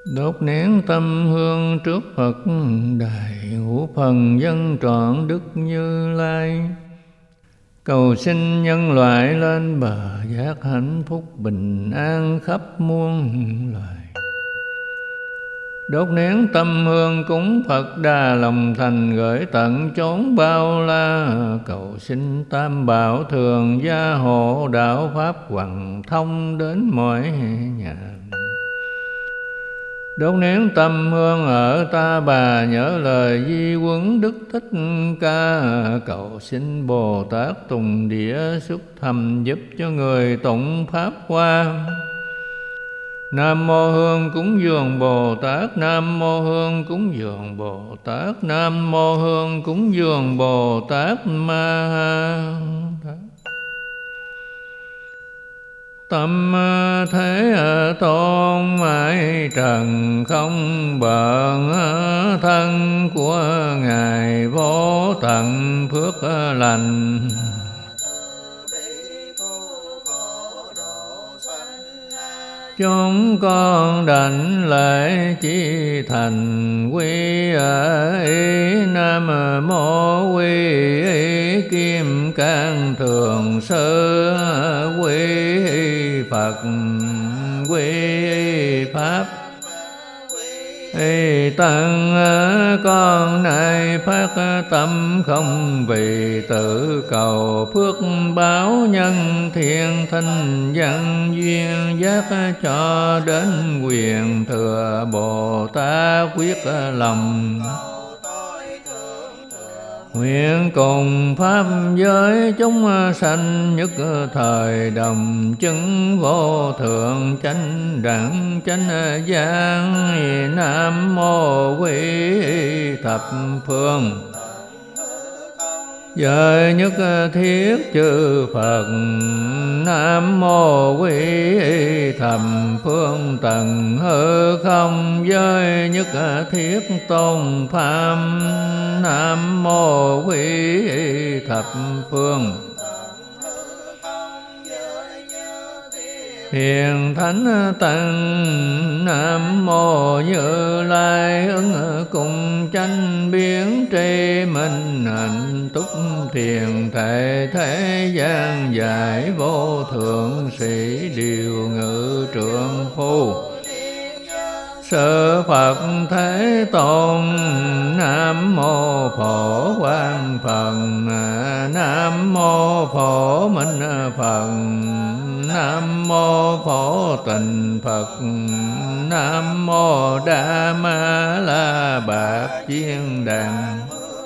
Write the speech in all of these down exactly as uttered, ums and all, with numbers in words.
Đốt nén tâm hương trước Phật đài, ngũ phần dân trọn Đức Như Lai. Cầu xin nhân loại lên bờ giác hạnh phúc bình an khắp muôn loài. Đốt nén tâm hương cúng Phật đà, lòng thành gửi tận chốn bao la. Cầu xin tam bảo thường gia hộ, đạo pháp hoằng thông đến mọi nhà. Đốt nén tâm hương ở Ta Bà, nhớ lời di huấn Đức Thích Ca. Cầu xin Bồ Tát Tùng Địa xuất thầm, giúp cho người tụng pháp hoa. Nam mô Hương cúng dường Bồ Tát, Nam mô Hương cúng dường Bồ Tát, Nam mô Hương cúng dường Bồ Tát Ma Tát. Tâm thế tôn mãi trần không bận, thân của Ngài vô tận phước lành. Chúng con đảnh lễ chỉ thành quy y. Nam mô quy y Kim Cang Thường Sư, quy y Phật, quy y Pháp, y tăng. Con nay phát tâm không vì tự cầu, phước báo nhân thiên thanh văn duyên giác, cho đến quyền thừa Bồ Tát quyết lòng. Nguyện cùng pháp giới chúng sanh, nhất thời đồng chứng vô thượng chánh đẳng chánh giác. Nam mô Quy Thập Phương giới nhất thiết chư Phật. Nam mô Quy Thập Phương tầng hư không giới nhất thiết tôn pháp. Nam mô Quy Thập Phương hiền thánh tăng. Nam mô Như Lai ứng cùng chánh biến tri minh, hạnh túc thiền thể thế gian giải. Vô thượng sĩ điều ngự trượng phu Sư Phật Thế Tôn. Nam mô Phổ Quang Phật, Nam mô Phổ Minh Phật, Nam mô Phổ Tịnh Phật, Nam mô Đa Ma La Bát Chiên Đàn.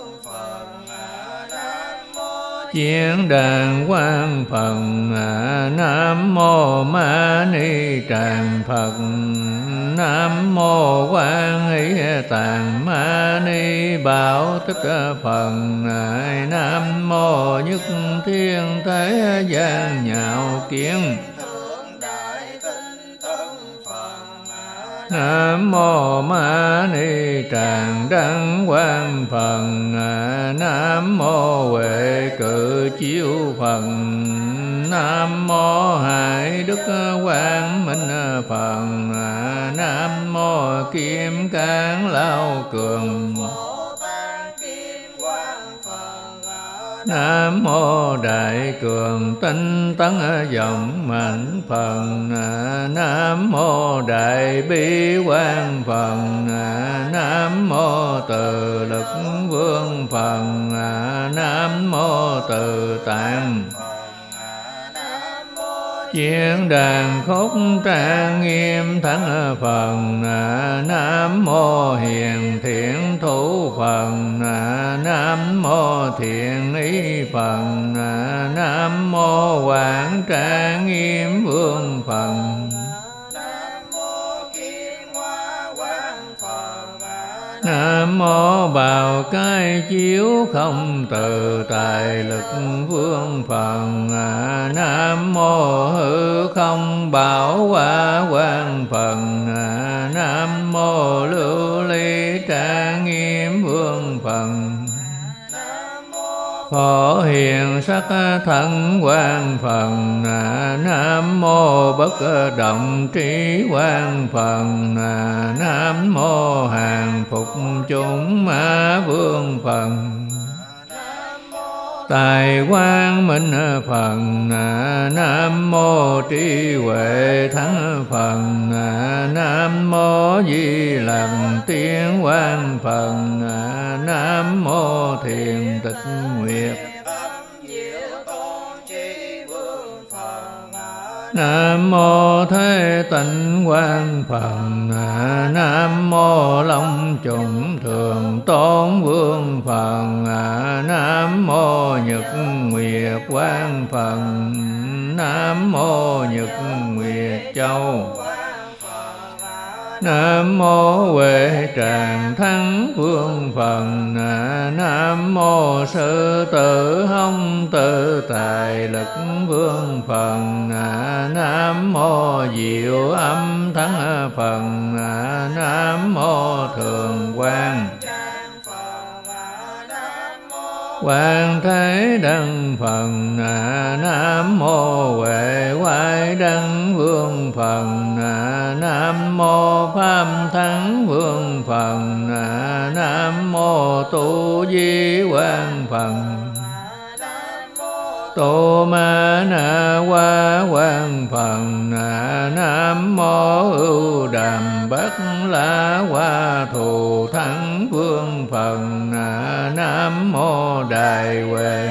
Chiên đàn quang Phật, Nam mô Ma Ni Tràng Phật, Nam mô Quan Hỷ Tạng Ma Ni Bảo Tích Phật, Nam mô Nhất Thiên Thế Gian Nhạo Kiến. Nam mô Ma Ni Tràng Đăng Quang Phật, Nam mô Huệ Cự Chiếu Phật, Nam mô Hải Đức Quang Minh Phật, Nam mô Kim Cang Lao Cường, Nam mô Đại Cường Tinh Tấn Vọng Mạnh Phật, Nam mô Đại Bi Quang Phật, Nam mô Từ Lực Vương Phật, Nam mô Từ Tạng Chiên đàn khúc trang nghiêm thắng Phật, Nam mô Hiền Thiện Thủ Phật, Nam mô Thiện Ý Phật, Nam mô Quảng Trang Nghiêm Vương Phật, Nam mô Bào Cai Chiếu Không Từ Tài Lực Vương Phật, Nam mô Hư Không Bảo Hoa Quang Phật, Nam mô Lưu Ly Trang Nghiêm Vương Phật, Phổ Hiền Sắc Thân Quang Phật, Nam mô bất động trí quang Phật. Nam mô hàng phục chúng ma vương Phật. Tài quang minh Phật. Nam mô trí huệ thắng Phật. Nam mô di lặc tiên quang Phật. Nam mô thiền tịch nguyệt. Nam mô thế tịnh quang Phật. Nam mô long trùng thường tôn vương Phật. Nam mô nhật nguyệt quang Phật. Nam mô nhật nguyệt châu. Nam mô huệ tràng thắng vương Phật. Nam mô sư tử hồng tự tài lực vương Phật. Nam mô diệu âm thắng Phật. Nam mô thường quang Quang Thế Đăng Phật. Nam mô Huệ Quái Đăng Vương Phật. Nam mô Pháp Thắng Vương Phật. Nam mô Tu Di Quang Phật. Tô Ma Na Hoa Quang Phật. Nam mô Ưu Đàm Bát La Hoa Thù Thắng Vương Phật. Nam mô Đại Huệ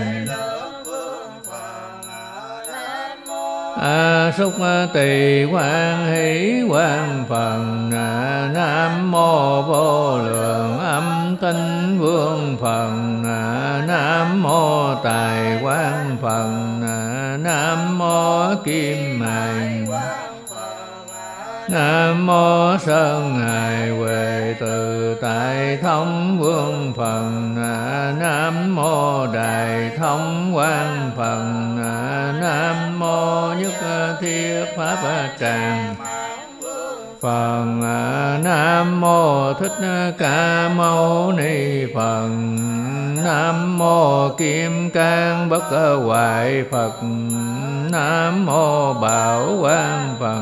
A Xúc Tỳ Quang Hỷ Quang Phật. Nam mô Vô Lượng Âm Tinh Vương Phật. Nam mô Tài Quang Phật. Nam mô Kim Mài. Nam mô Sơn Hải Huệ Từ Tại Thông Vương Phật. Nam mô Đại Thông Quang Phật. Nam mô Nhất Thiết Pháp Tràng Phật. Nam mô Thích Ca Mâu Ni Phật. Nam mô Kim Cang Bất Hoại Phật. Nam mô Bảo Quang Phật.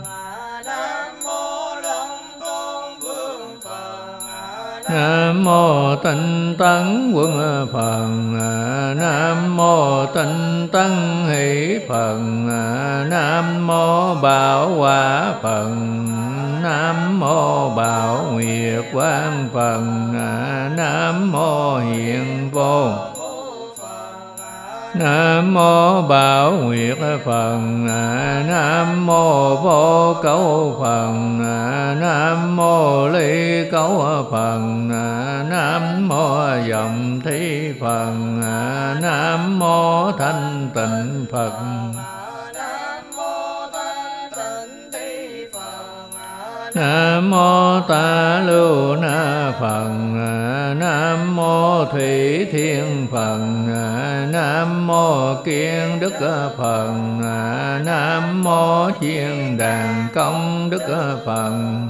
Nam mô Tinh Tấn Quân Phật. Nam mô Tinh Tấn Hỷ Phật. Nam mô Bảo Hòa Phật. Nam mô Bảo Nguyệt Quang Phật. Nam mô Hiện Vô. Nam mô Bảo Nguyệt Phật. Nam mô Vô Cấu Phật. Nam mô Ly Cấu Phật. Nam mô Dòng Thi Phật. Nam mô Thanh Tịnh Phật. Nam mô Ta Lưu Na Phật. Nam mô Thủy Thiên Phật. Nam mô Kiên Đức Phật. Nam mô Chiên Đàn Công Đức Phật.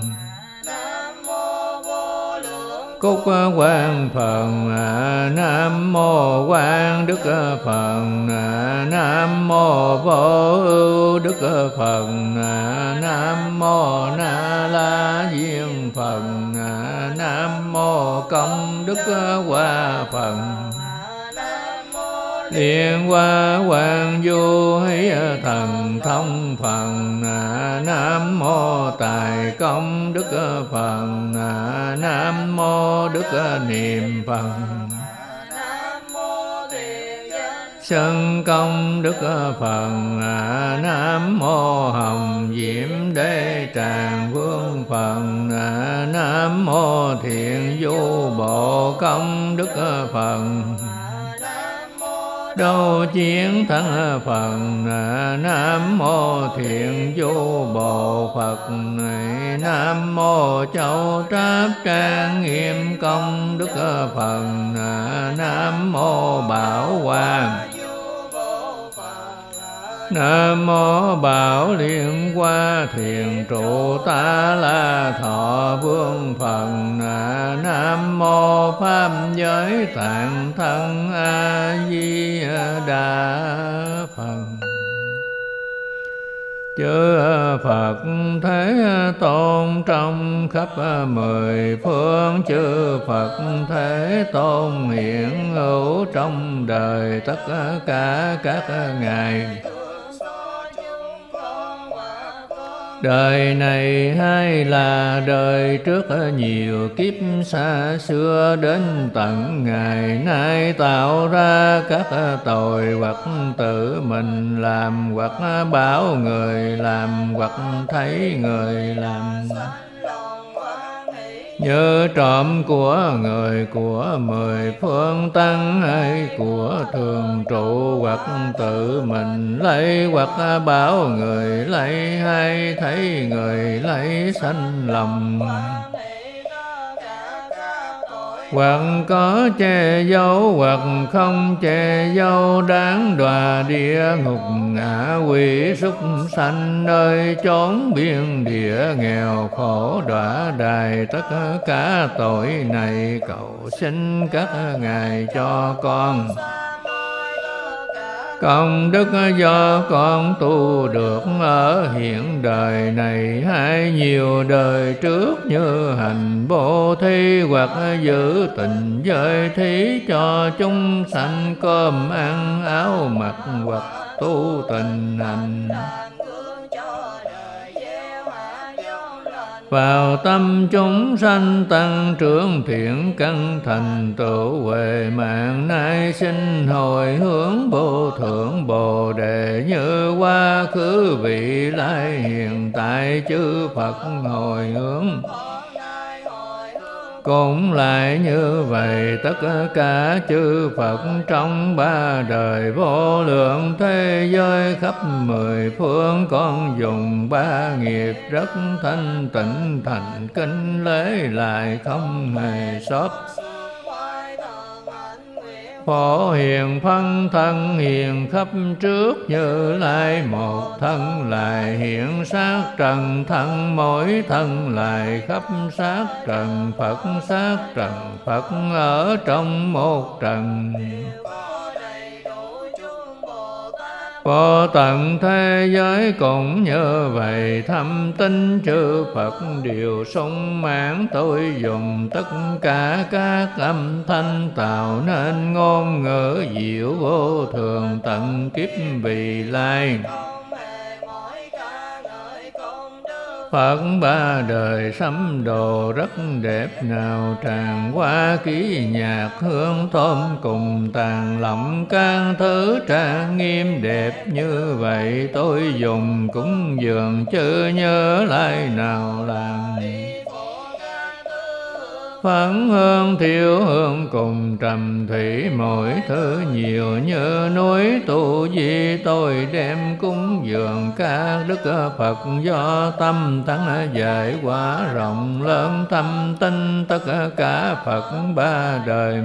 Cúc Quang Phật. Nam mô Quang Đức Phật. Nam mô Vô Ưu Đức Phật. Nam mô Na La Diên Phật. Nam mô Công Đức Hoa Phật. Liên Hoa Quang Du Hí Thần Thông Phật. Nam mô Tài Công Đức Phật. Nam mô Đức Niệm Phật. Sân Công Đức Phật. Nam mô Hồng Diệm Đế Tràng Vương Phật. Nam mô Thiện Du Bộ Công Đức Phật. Đô Chiến Thắng Phật. Nam mô Thiện Du Bộ Phật. Nam mô Châu Tráp Trang Nghiêm Công Đức Phật. Nam mô Bảo Hoàng. Nam mô Bảo Liên Hoa Thiền Trụ Ta La Thọ Vương Phật. Nam mô Pháp Giới Tạng Thân A Di Đà Phật. chư Phật Thế Tôn trong khắp mười phương, chư Phật Thế Tôn hiện hữu trong đời tất cả các ngài. Đời này hay là đời trước nhiều kiếp xa xưa, đến tận ngày nay tạo ra các tội, hoặc tự mình làm, hoặc bảo người làm, hoặc thấy người làm. Như trộm của người, của mười phương tăng, hay của thường trụ, hoặc tự mình lấy, hoặc bảo người lấy, hay thấy người lấy sanh lòng. Hoặc có che giấu, hoặc không che giấu, đáng đọa địa ngục ngạ quỷ súc sanh, nơi chốn biên địa nghèo khổ đọa đài. Tất cả tội này cầu xin các ngài cho con. Công đức do con tu được ở hiện đời này, hay nhiều đời trước như hành bố thí, hoặc giữ tình giới thí cho chúng sanh cơm ăn áo mặc, hoặc tu tình hành. Vào tâm chúng sanh tăng trưởng thiện căn, thành tựu huệ mạng, nay sinh hồi hướng vô thượng Bồ Đề. Như quá khứ vị lai hiện tại, chư Phật hồi hướng cũng lại như vậy. Tất cả chư Phật trong ba đời vô lượng thế giới khắp mười phương, con dùng ba nghiệp rất thanh tịnh, thành kính lễ lại không hề sót. Phổ hiền phân thân hiện khắp trước, Như Lai một thân lại hiện sát trần thân, mỗi thân lại khắp sát trần Phật, sát trần Phật ở trong một trần. Vô tận thế giới cũng như vậy, thâm tinh chư Phật đều sung mãn. Tôi dùng tất cả các âm thanh tạo nên ngôn ngữ diệu vô thường, tận kiếp vị lai. Phật ba đời sắm đồ rất đẹp, nào tràn hoa ký nhạc hương thơm, cùng tàn lộng các thứ trang nghiêm đẹp như vậy. Tôi dùng cúng dường chớ nhớ lại nào làm. Phấn hương thiêu hương cùng trầm thủy, mỗi thứ nhiều như núi tu di. Tôi đem cúng dường các đức Phật, do tâm tăng giải quả rộng lớn thâm tinh. Tất cả Phật ba đời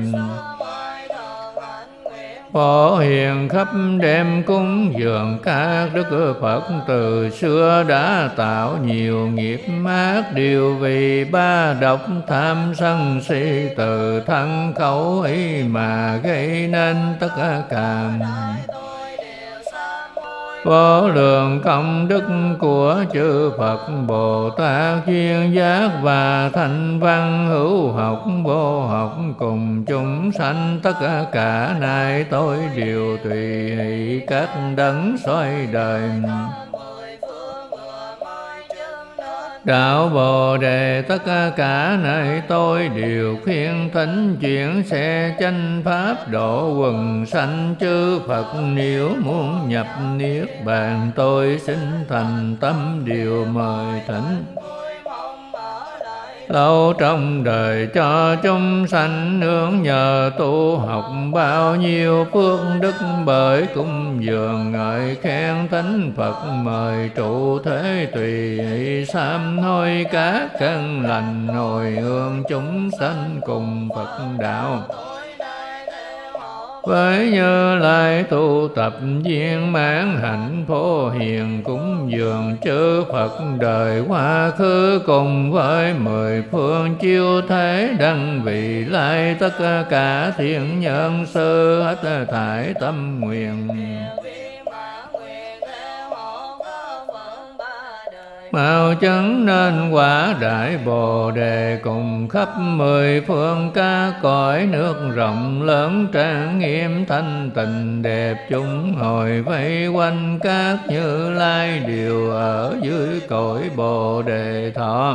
Phổ hiền khắp đem cúng dường các đức Phật, từ xưa đã tạo nhiều nghiệp ác, đều vì ba độc tham sân si, từ thân khẩu ý mà gây nên tất cả. Vô lượng công đức của chư Phật Bồ Tát, duyên giác và thanh văn, hữu học vô học, cùng chúng sanh tất cả nay. Tôi đều tùy hỷ các đấng xoay đời. Đạo Bồ Đề tất cả này tôi đều khuyên thính, chuyển xe chánh pháp độ quần sanh. Chư Phật nếu muốn nhập niết bàn, tôi xin thành tâm điều mời thỉnh. Lâu trong đời cho chúng sanh nương nhờ tu học, bao nhiêu phước đức bởi cung dường ngợi khen. Thánh Phật mời trụ thế tùy hỷ, sám hối các căn lành, hồi hướng chúng sanh cùng Phật đạo. Với Như Lai tu tập viên mãn hạnh, phổ hiền cúng dường chư Phật đời quá khứ, cùng với mười phương chiêu thế đăng vị lai. Tất cả thiện nhân sư hết thải tâm nguyện, mau chứng nên quả đại Bồ Đề, cùng khắp mười phương các cõi nước rộng lớn trang nghiêm thanh tịnh đẹp, chúng hồi vây quanh các Như Lai đều ở dưới cõi Bồ Đề thọ.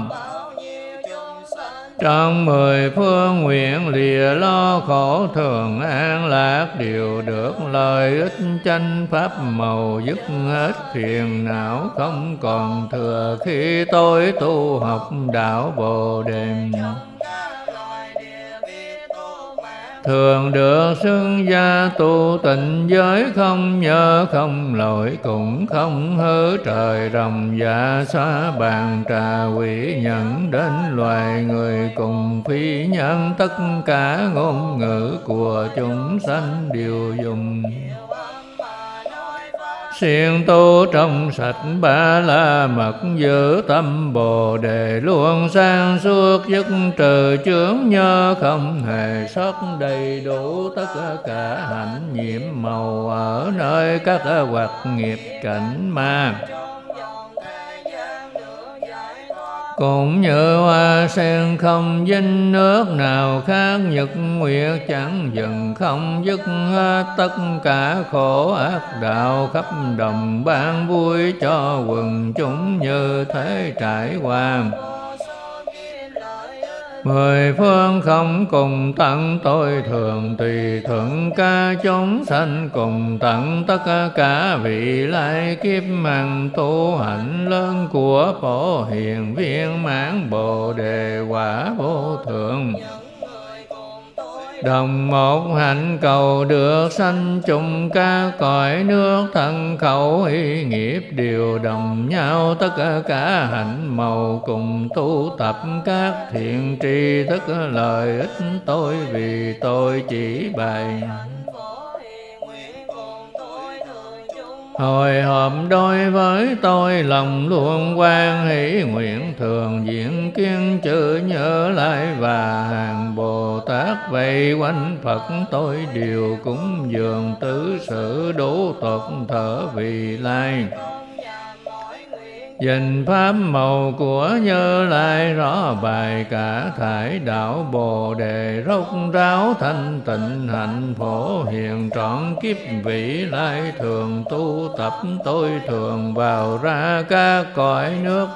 Trong mười phương nguyện lìa lo khổ thường an lạc, đều được lợi ích chánh pháp màu, dứt hết phiền não không còn thừa, khi tôi tu học đạo Bồ Đề. Thường được xưng gia tu tịnh giới, không nhớ không lỗi cũng không hứa, trời rồng dạ xóa bàn trà quỷ nhận, đến loài người cùng phi nhân, tất cả ngôn ngữ của chúng sanh đều dùng. Siêng tu trong sạch ba la mật, giữ tâm Bồ Đề luôn sang suốt, dứt trừ chướng nhớ không hề sót, đầy đủ tất cả hạnh nhiễm màu, ở nơi các hoạt nghiệp cảnh ma. Cũng như hoa sen không dính nước nào khác, nhật nguyệt chẳng dừng không dứt hết, tất cả khổ ác đạo khắp đồng ban vui cho quần chúng, như thế trải qua. Mười phương không cùng tận, tôi thường tùy thuận ca chúng sanh cùng tận, tất cả vị lai kiếp mạng tu hạnh lớn của Phổ Hiền viên mãn Bồ Đề quả vô thượng. Đồng một hạnh cầu được sanh chung ca cõi nước, thân khẩu ý nghiệp đều đồng nhau, tất cả hạnh màu cùng tu tập các thiện tri thức, lợi ích tôi vì tôi chỉ bày. Hồi hộp đối với tôi lòng luôn quan hỷ, nguyện thường diễn kiến chữ Như Lai và hàng Bồ Tát vây quanh Phật, tôi đều cúng dường tứ sự đủ tục thở vì lai. Dình pháp màu của Như Lai rõ bài, cả thải đạo Bồ Đề rốt ráo thanh tịnh, hạnh Phổ Hiền trọn kiếp vị lai, thường tu tập tôi thường vào ra các cõi nước.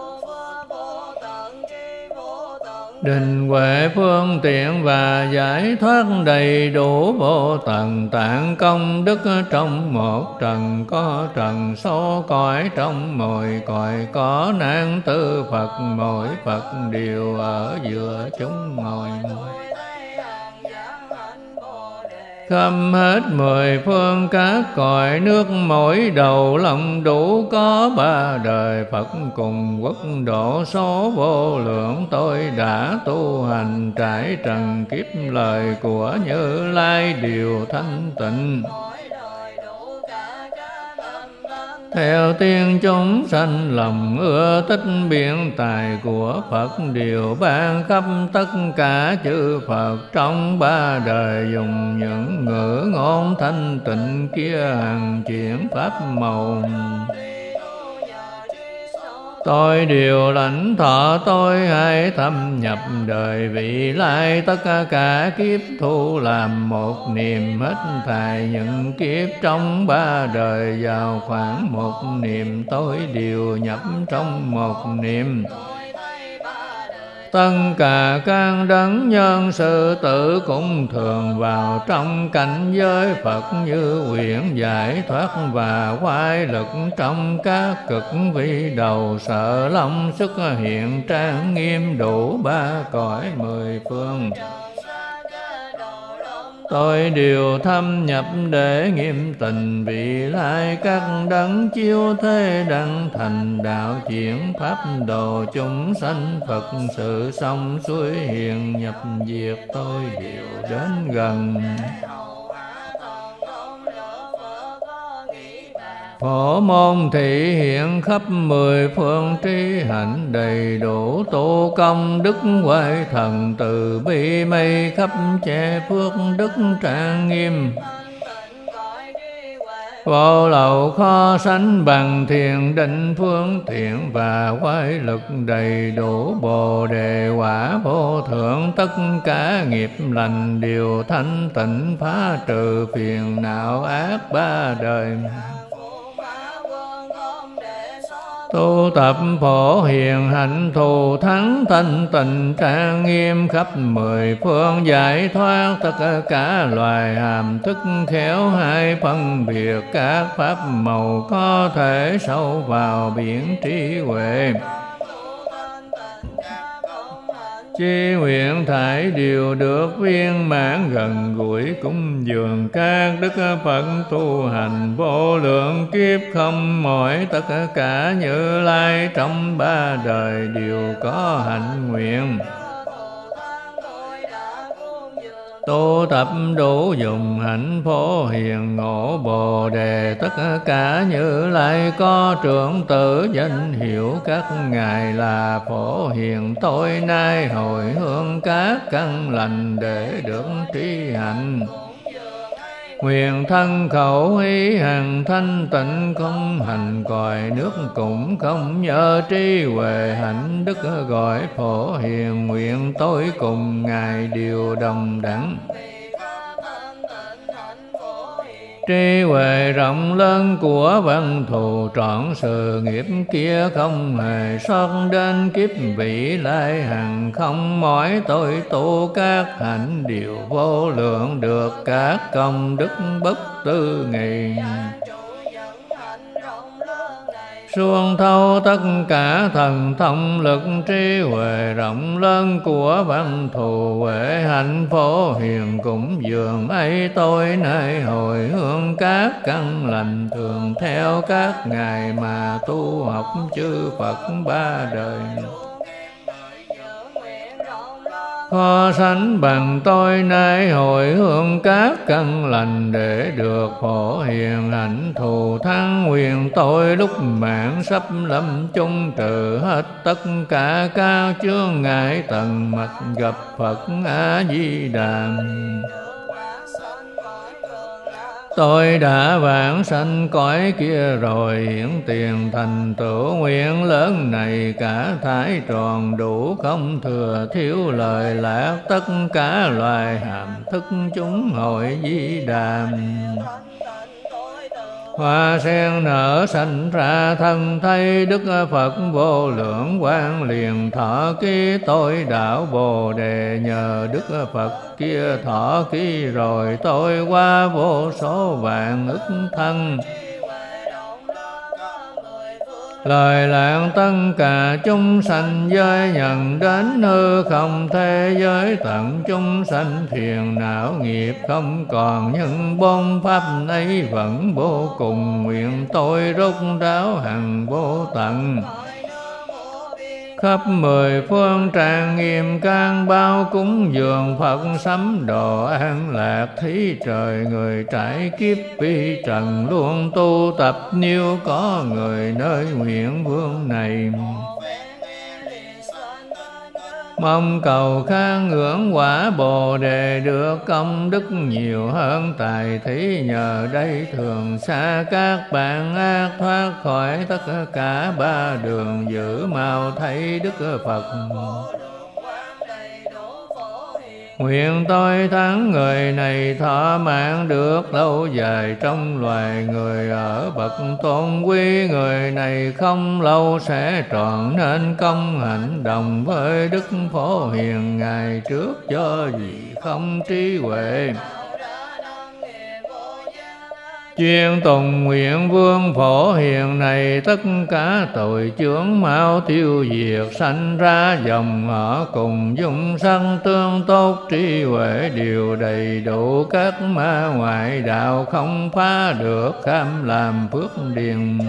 Định huệ phương tiện và giải thoát đầy đủ, vô tận tạng công đức trong một trần, có trần số cõi trong mỗi cõi, có nan tư Phật mỗi Phật đều ở giữa chúng ngồi. Khắp hết mười phương các cõi nước, mỗi đầu lòng đủ có ba đời Phật, cùng quốc độ số vô lượng, tôi đã tu hành trải trần kiếp, lời của Như Lai đều thanh tịnh. Theo tiên chúng sanh lòng ưa thích, biện tài của Phật đều ban khắp, tất cả chư Phật trong ba đời dùng những ngữ ngôn thanh tịnh kia hằng chuyển pháp màu. Tôi đều lãnh thọ, tôi hãy thâm nhập đời vị lai, tất cả kiếp thu làm một niệm, hết thảy những kiếp trong ba đời vào khoảng một niệm, tôi đều nhập trong một niệm. Tất cả các đấng nhân sự tử cũng thường vào trong cảnh giới Phật, như nguyện giải thoát và quay lực trong các cực vi đầu, sợ long xuất hiện trang nghiêm đủ ba cõi mười phương. Tôi đều thâm nhập để nghiêm tình vị lai, các đấng chiếu thế đăng thành đạo, chuyển pháp độ chúng sanh Phật, sự sông suối hiền nhập diệt tôi đều đến gần. Phổ môn thị hiện khắp mười phương, trí hạnh đầy đủ tu công đức, huệ thần từ bi mây khắp che phước đức trang nghiêm. Vô lậu khó sánh bằng thiền định phương tiện, và quái lực đầy đủ bồ đề quả vô thượng. Tất cả nghiệp lành đều thanh tịnh, phá trừ phiền não ác ba đời. Tu tập phổ hiền hạnh thù thắng, thanh tịnh trang nghiêm khắp mười phương. Giải thoát tất cả loài hàm thức, khéo hay phân biệt các pháp màu. Có thể sâu vào biển trí huệ, chí nguyện thải đều được viên mãn. Gần gũi cúng dường các đức Phật, tu hành vô lượng kiếp không mỏi. Tất cả Như Lai trong ba đời đều có hạnh nguyện. Tu tập đủ dùng hạnh phổ hiền ngộ bồ đề. Tất cả Như Lai có trưởng tử danh hiệu, các ngài là phổ hiền. Tôi nay hồi hướng các căn lành để được trí hạnh. Nguyện thân khẩu ý hằng thanh tịnh, không hành còi nước cũng không nhớ. Trí huệ hạnh đức gọi phổ hiền, nguyện tôi cùng ngài đều đồng đẳng. Trí huệ rộng lớn của văn thù, trọn sự nghiệp kia không hề sót. Đến kiếp vị lai hằng không mỏi. Tôi tu các hạnh điều vô lượng, được các công đức bất tư nghì. Suông thâu tất cả thần thông lực, trí huệ rộng lớn của văn thù. Huệ hạnh phổ hiền cũng dường ấy, tôi nay hồi hướng các căn lành. Thường theo các ngài mà tu học chư Phật ba đời. Khó sánh bằng tôi nay hồi hướng các căn lành, để được phổ hiền hạnh thù thắng. Nguyện tôi lúc mạng sắp lâm chung, trừ hết tất cả các chướng ngại. Tận mặt gặp Phật A Di Đà. Tôi đã vãng sanh cõi kia rồi, hiển tiền thành tựu nguyện lớn này. Cả thải tròn đủ không thừa thiếu lời lạc, tất cả loài hàm thức chúng hội Di Đà. Hoa sen nở sanh ra thân thấy, đức Phật vô lượng quang liền thọ ký. Tôi đạo bồ đề nhờ đức Phật kia thọ ký rồi. Tôi qua vô số vạn ức thân, lời lạc tất cả chúng sanh giới. Nhận đến hư không thế giới, tận chúng sanh phiền não nghiệp không còn. Nhưng bốn pháp ấy vẫn vô cùng, nguyện tôi rốt ráo hằng vô tận. Khắp mười phương trang nghiêm can bao, cúng dường Phật sắm đồ an lạc. Thí trời người trải kiếp vi trần, luôn tu tập nếu có người nơi nguyện vương này. Mong cầu khang ngưỡng quả bồ đề, được công đức nhiều hơn tài thí. Nhờ đây thường xa các bạn ác, thoát khỏi tất cả ba đường. Giữ mau thấy đức Phật. Nguyện tôi thắng người này thọ mạng, được lâu dài trong loài người. Ở bậc tôn quý người này không lâu sẽ trọn, nên công hạnh đồng với đức phổ hiền. Ngày trước do gì không trí huệ, chuyên tùng nguyện vương phổ hiền này. Tất cả tội chướng mau tiêu diệt, sanh ra dòng họ cùng dung sanh tương tốt. Trí huệ đều đầy đủ, các ma ngoại đạo không phá được. Kham làm phước điền,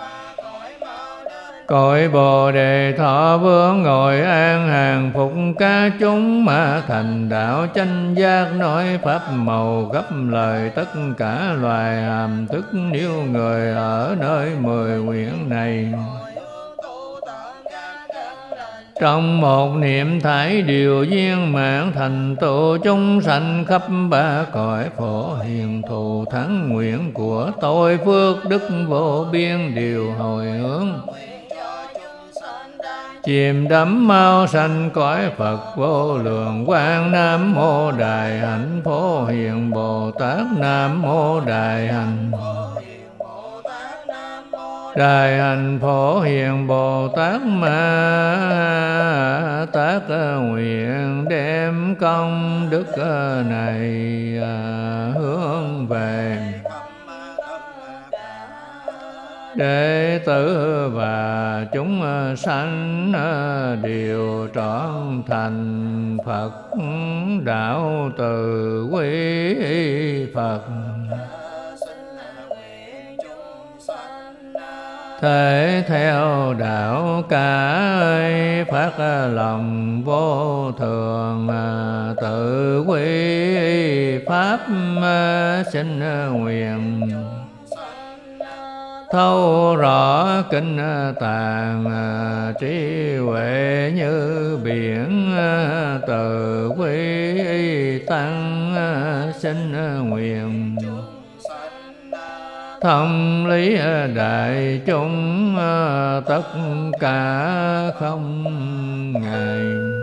cội bồ đề thọ vương ngồi an hàng. Phục ca chúng mà thành đạo chánh giác, nói pháp màu gấp lời. Tất cả loài hàm thức nếu người ở nơi mười nguyện này. Trong một niệm thải điều viên mãn, thành tựu chúng sanh khắp ba cõi. Phổ hiền thù thắng nguyện của tôi, phước đức vô biên điều hồi hướng. Chìm đắm mau sanh cõi Phật vô lượng quang. Nam mô Đại Hạnh Phổ Hiền Bồ Tát. Nam mô Đại Hạnh Đại Hạnh Phổ Hiền Bồ Tát. Ma Tát nguyện đem công đức này hướng về đệ tử và chúng sanh, đều trọn thành Phật đạo từ quý Phật. Thế theo đạo cả ấy, phát lòng vô thường, tự quy pháp xin nguyện. Thấu rõ kinh tạng, trí huệ như biển, từ quy tăng xin nguyện. Thông lý đại chúng tất cả không ngại.